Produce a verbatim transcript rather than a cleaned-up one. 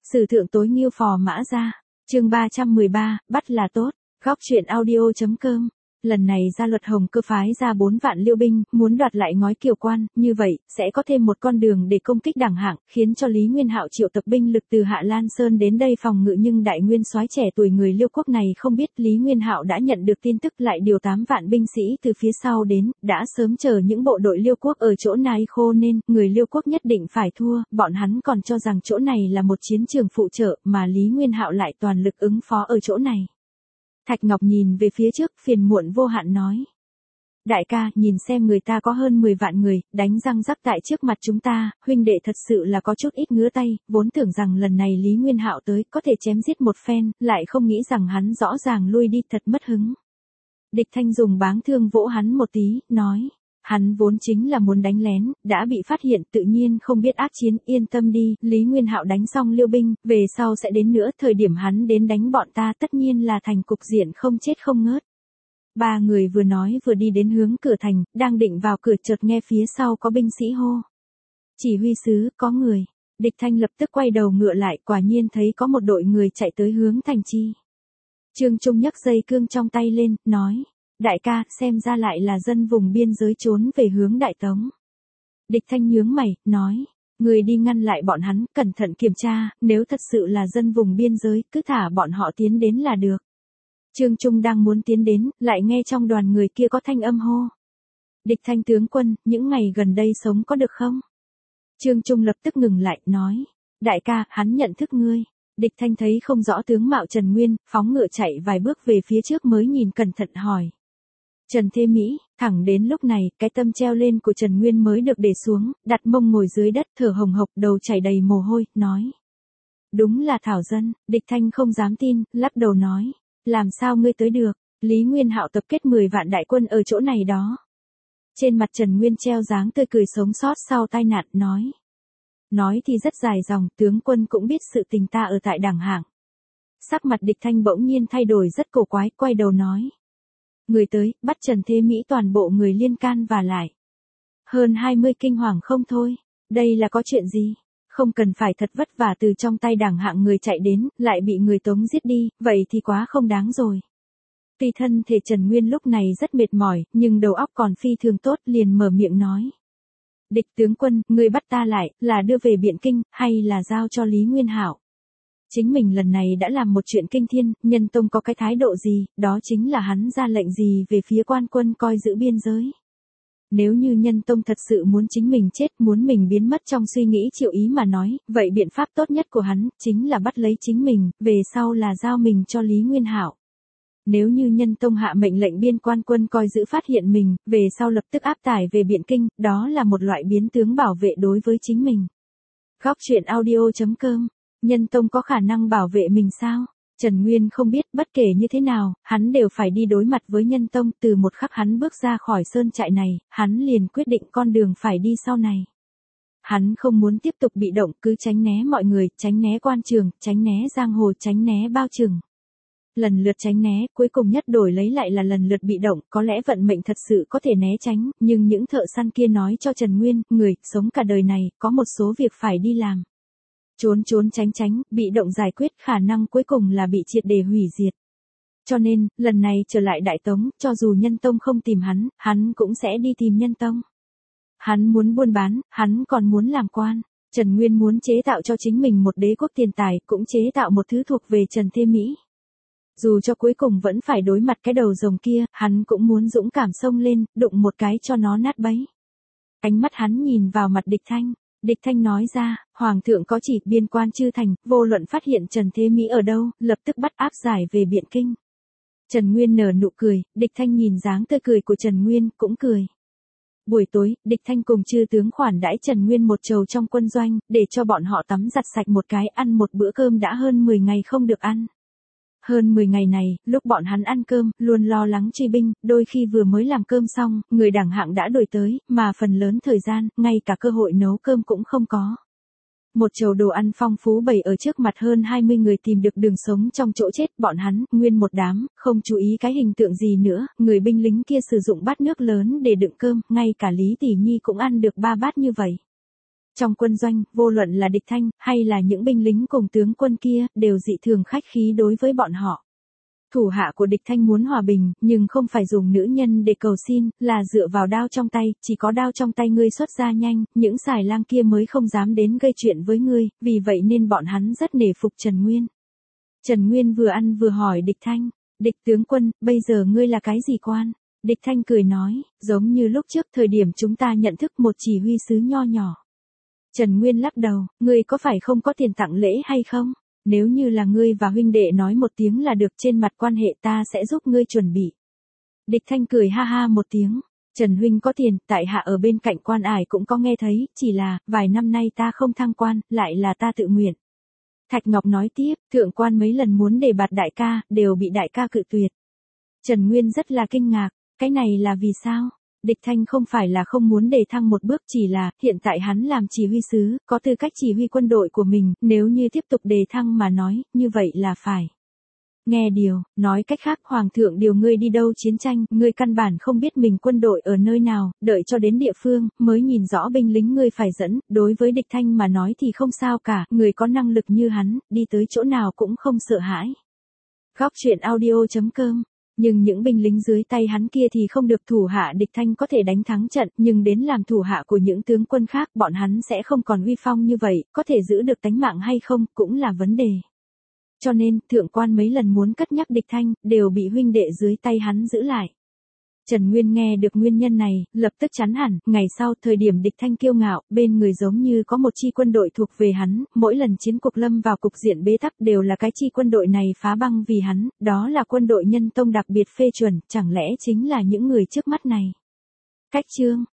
Sử thượng tối nghiêu phò mã ra. Chương ba trăm mười ba, bắt là tốt. Góc truyện audio.com. Lần này gia luật Hồng Cơ phái ra bốn vạn liêu binh, muốn đoạt lại ngói Kiều Quan, như vậy, sẽ có thêm một con đường để công kích đẳng hạng, khiến cho Lý Nguyên Hạo triệu tập binh lực từ Hạ Lan Sơn đến đây phòng ngự, nhưng đại nguyên soái trẻ tuổi người Liêu quốc này không biết Lý Nguyên Hạo đã nhận được tin tức lại điều tám vạn binh sĩ từ phía sau đến, đã sớm chờ những bộ đội Liêu quốc ở chỗ Nai Khô nên, người Liêu quốc nhất định phải thua, bọn hắn còn cho rằng chỗ này là một chiến trường phụ trợ, mà Lý Nguyên Hạo lại toàn lực ứng phó ở chỗ này. Thạch Ngọc nhìn về phía trước, phiền muộn vô hạn nói. Đại ca, nhìn xem người ta có hơn mười vạn người, đánh răng rắc tại trước mặt chúng ta, huynh đệ thật sự là có chút ít ngứa tay, vốn tưởng rằng lần này Lý Nguyên Hạo tới, có thể chém giết một phen, lại không nghĩ rằng hắn rõ ràng lui đi, thật mất hứng. Địch Thanh dùng báng thương vỗ hắn một tí, nói. Hắn vốn chính là muốn đánh lén, đã bị phát hiện tự nhiên không biết ác chiến, yên tâm đi, Lý Nguyên Hạo đánh xong liêu binh, về sau sẽ đến nữa, thời điểm hắn đến đánh bọn ta tất nhiên là thành cục diện không chết không ngớt. Ba người vừa nói vừa đi đến hướng cửa thành, đang định vào cửa chợt nghe phía sau có binh sĩ hô. Chỉ huy sứ, có người. Địch Thanh lập tức quay đầu ngựa lại, quả nhiên thấy có một đội người chạy tới hướng thành chi. Trương Trung nhấc dây cương trong tay lên, nói. Đại ca, xem ra lại là dân vùng biên giới trốn về hướng Đại Tống. Địch Thanh nhướng mày, nói, người đi ngăn lại bọn hắn, cẩn thận kiểm tra, nếu thật sự là dân vùng biên giới, cứ thả bọn họ tiến đến là được. Trương Trung đang muốn tiến đến, lại nghe trong đoàn người kia có thanh âm hô. Địch Thanh tướng quân, những ngày gần đây sống có được không? Trương Trung lập tức ngừng lại, nói, đại ca, hắn nhận thức ngươi. Địch Thanh thấy không rõ tướng mạo Trần Nguyên, phóng ngựa chạy vài bước về phía trước mới nhìn cẩn thận hỏi. Trần Thế Mỹ, thẳng đến lúc này, cái tâm treo lên của Trần Nguyên mới được để xuống, đặt mông ngồi dưới đất thở hồng hộc, đầu chảy đầy mồ hôi, nói. Đúng là Thảo Dân, Địch Thanh không dám tin, lắc đầu nói. Làm sao ngươi tới được, Lý Nguyên Hạo tập kết mười vạn đại quân ở chỗ này đó. Trên mặt Trần Nguyên treo dáng tươi cười sống sót sau tai nạn, nói. Nói thì rất dài dòng, tướng quân cũng biết sự tình ta ở tại đẳng hạng. Sắc mặt Địch Thanh bỗng nhiên thay đổi rất cổ quái, quay đầu nói. Người tới, bắt Trần Thế Mỹ toàn bộ người liên can và lại. Hơn hai mươi kinh hoàng không thôi, đây là có chuyện gì? Không cần phải thật vất vả từ trong tay đẳng hạng người chạy đến, lại bị người Tống giết đi, vậy thì quá không đáng rồi. Tuy thân thể Trần Nguyên lúc này rất mệt mỏi, nhưng đầu óc còn phi thường tốt, liền mở miệng nói. Địch tướng quân, người bắt ta lại, là đưa về Biện Kinh, hay là giao cho Lý Nguyên Hạo? Chính mình lần này đã làm một chuyện kinh thiên, Nhân Tông có cái thái độ gì, đó chính là hắn ra lệnh gì về phía quan quân coi giữ biên giới. Nếu như Nhân Tông thật sự muốn chính mình chết, muốn mình biến mất trong suy nghĩ triệu ý mà nói, vậy biện pháp tốt nhất của hắn, chính là bắt lấy chính mình, về sau là giao mình cho Lý Nguyên Hạo. Nếu như Nhân Tông hạ mệnh lệnh biên quan quân coi giữ phát hiện mình, về sau lập tức áp tải về Biện Kinh, đó là một loại biến tướng bảo vệ đối với chính mình. Góc truyện audio.com. Nhân Tông có khả năng bảo vệ mình sao? Trần Nguyên không biết, bất kể như thế nào, hắn đều phải đi đối mặt với Nhân Tông, từ một khắc hắn bước ra khỏi sơn trại này, hắn liền quyết định con đường phải đi sau này. Hắn không muốn tiếp tục bị động, cứ tránh né mọi người, tránh né quan trường, tránh né giang hồ, tránh né bao trừng. Lần lượt tránh né, cuối cùng nhất đổi lấy lại là lần lượt bị động, có lẽ vận mệnh thật sự có thể né tránh, nhưng những thợ săn kia nói cho Trần Nguyên, người, sống cả đời này, có một số việc phải đi làm. Trốn trốn tránh tránh, bị động giải quyết, khả năng cuối cùng là bị triệt để hủy diệt. Cho nên, lần này trở lại Đại Tống, cho dù Nhân Tông không tìm hắn, hắn cũng sẽ đi tìm Nhân Tông. Hắn muốn buôn bán, hắn còn muốn làm quan. Trần Nguyên muốn chế tạo cho chính mình một đế quốc tiền tài, cũng chế tạo một thứ thuộc về Trần Thế Mỹ. Dù cho cuối cùng vẫn phải đối mặt cái đầu rồng kia, hắn cũng muốn dũng cảm xông lên, đụng một cái cho nó nát bấy. Ánh mắt hắn nhìn vào mặt Địch Thanh. Địch Thanh nói ra, Hoàng thượng có chỉ biên quan chư thành, vô luận phát hiện Trần Thế Mỹ ở đâu, lập tức bắt áp giải về Biện Kinh. Trần Nguyên nở nụ cười, Địch Thanh nhìn dáng tươi cười của Trần Nguyên, cũng cười. Buổi tối, Địch Thanh cùng chư tướng khoản đãi Trần Nguyên một chầu trong quân doanh, để cho bọn họ tắm giặt sạch một cái, ăn một bữa cơm đã hơn mười ngày không được ăn. Hơn mười ngày này, lúc bọn hắn ăn cơm, luôn lo lắng truy binh, đôi khi vừa mới làm cơm xong, người đẳng hạng đã đổi tới, mà phần lớn thời gian, ngay cả cơ hội nấu cơm cũng không có. Một chầu đồ ăn phong phú bày ở trước mặt hơn hai mươi người tìm được đường sống trong chỗ chết, bọn hắn, nguyên một đám, không chú ý cái hình tượng gì nữa, người binh lính kia sử dụng bát nước lớn để đựng cơm, ngay cả Lý Tỷ Nhi cũng ăn được ba bát như vậy. Trong quân doanh, vô luận là địch thanh, hay là những binh lính cùng tướng quân kia, đều dị thường khách khí đối với bọn họ. Thủ hạ của địch thanh muốn hòa bình, nhưng không phải dùng nữ nhân để cầu xin, là dựa vào đao trong tay, chỉ có đao trong tay ngươi xuất ra nhanh, những xài lang kia mới không dám đến gây chuyện với ngươi, vì vậy nên bọn hắn rất nể phục Trần Nguyên. Trần Nguyên vừa ăn vừa hỏi địch thanh, địch tướng quân, bây giờ ngươi là cái gì quan? Địch thanh cười nói, giống như lúc trước thời điểm chúng ta nhận thức một chỉ huy sứ nho nhỏ. Trần Nguyên lắc đầu, ngươi có phải không có tiền tặng lễ hay không? Nếu như là ngươi và huynh đệ nói một tiếng là được, trên mặt quan hệ ta sẽ giúp ngươi chuẩn bị. Địch thanh cười ha ha một tiếng, Trần huynh có tiền, tại hạ ở bên cạnh quan ải cũng có nghe thấy, chỉ là, vài năm nay ta không thăng quan, lại là ta tự nguyện. Thạch Ngọc nói tiếp, thượng quan mấy lần muốn đề bạt đại ca, đều bị đại ca cự tuyệt. Trần Nguyên rất là kinh ngạc, cái này là vì sao? Địch thanh không phải là không muốn đề thăng một bước, chỉ là, hiện tại hắn làm chỉ huy sứ, có tư cách chỉ huy quân đội của mình, nếu như tiếp tục đề thăng mà nói, như vậy là phải. Nghe điều, nói cách khác hoàng thượng điều ngươi đi đâu chiến tranh, ngươi căn bản không biết mình quân đội ở nơi nào, đợi cho đến địa phương, mới nhìn rõ binh lính ngươi phải dẫn, đối với địch thanh mà nói thì không sao cả, người có năng lực như hắn, đi tới chỗ nào cũng không sợ hãi. Góc truyện audio chấm com. Nhưng những binh lính dưới tay hắn kia thì không được, thủ hạ địch thanh có thể đánh thắng trận, nhưng đến làm thủ hạ của những tướng quân khác, bọn hắn sẽ không còn uy phong như vậy, có thể giữ được tánh mạng hay không, cũng là vấn đề. Cho nên, thượng quan mấy lần muốn cất nhắc địch thanh, đều bị huynh đệ dưới tay hắn giữ lại. Trần Nguyên nghe được nguyên nhân này, lập tức chán hẳn, ngày sau thời điểm địch thanh kiêu ngạo, bên người giống như có một chi quân đội thuộc về hắn, mỗi lần chiến cuộc lâm vào cục diện bế tắc đều là cái chi quân đội này phá băng vì hắn, đó là quân đội nhân tông đặc biệt phê chuẩn, chẳng lẽ chính là những người trước mắt này. Cách chương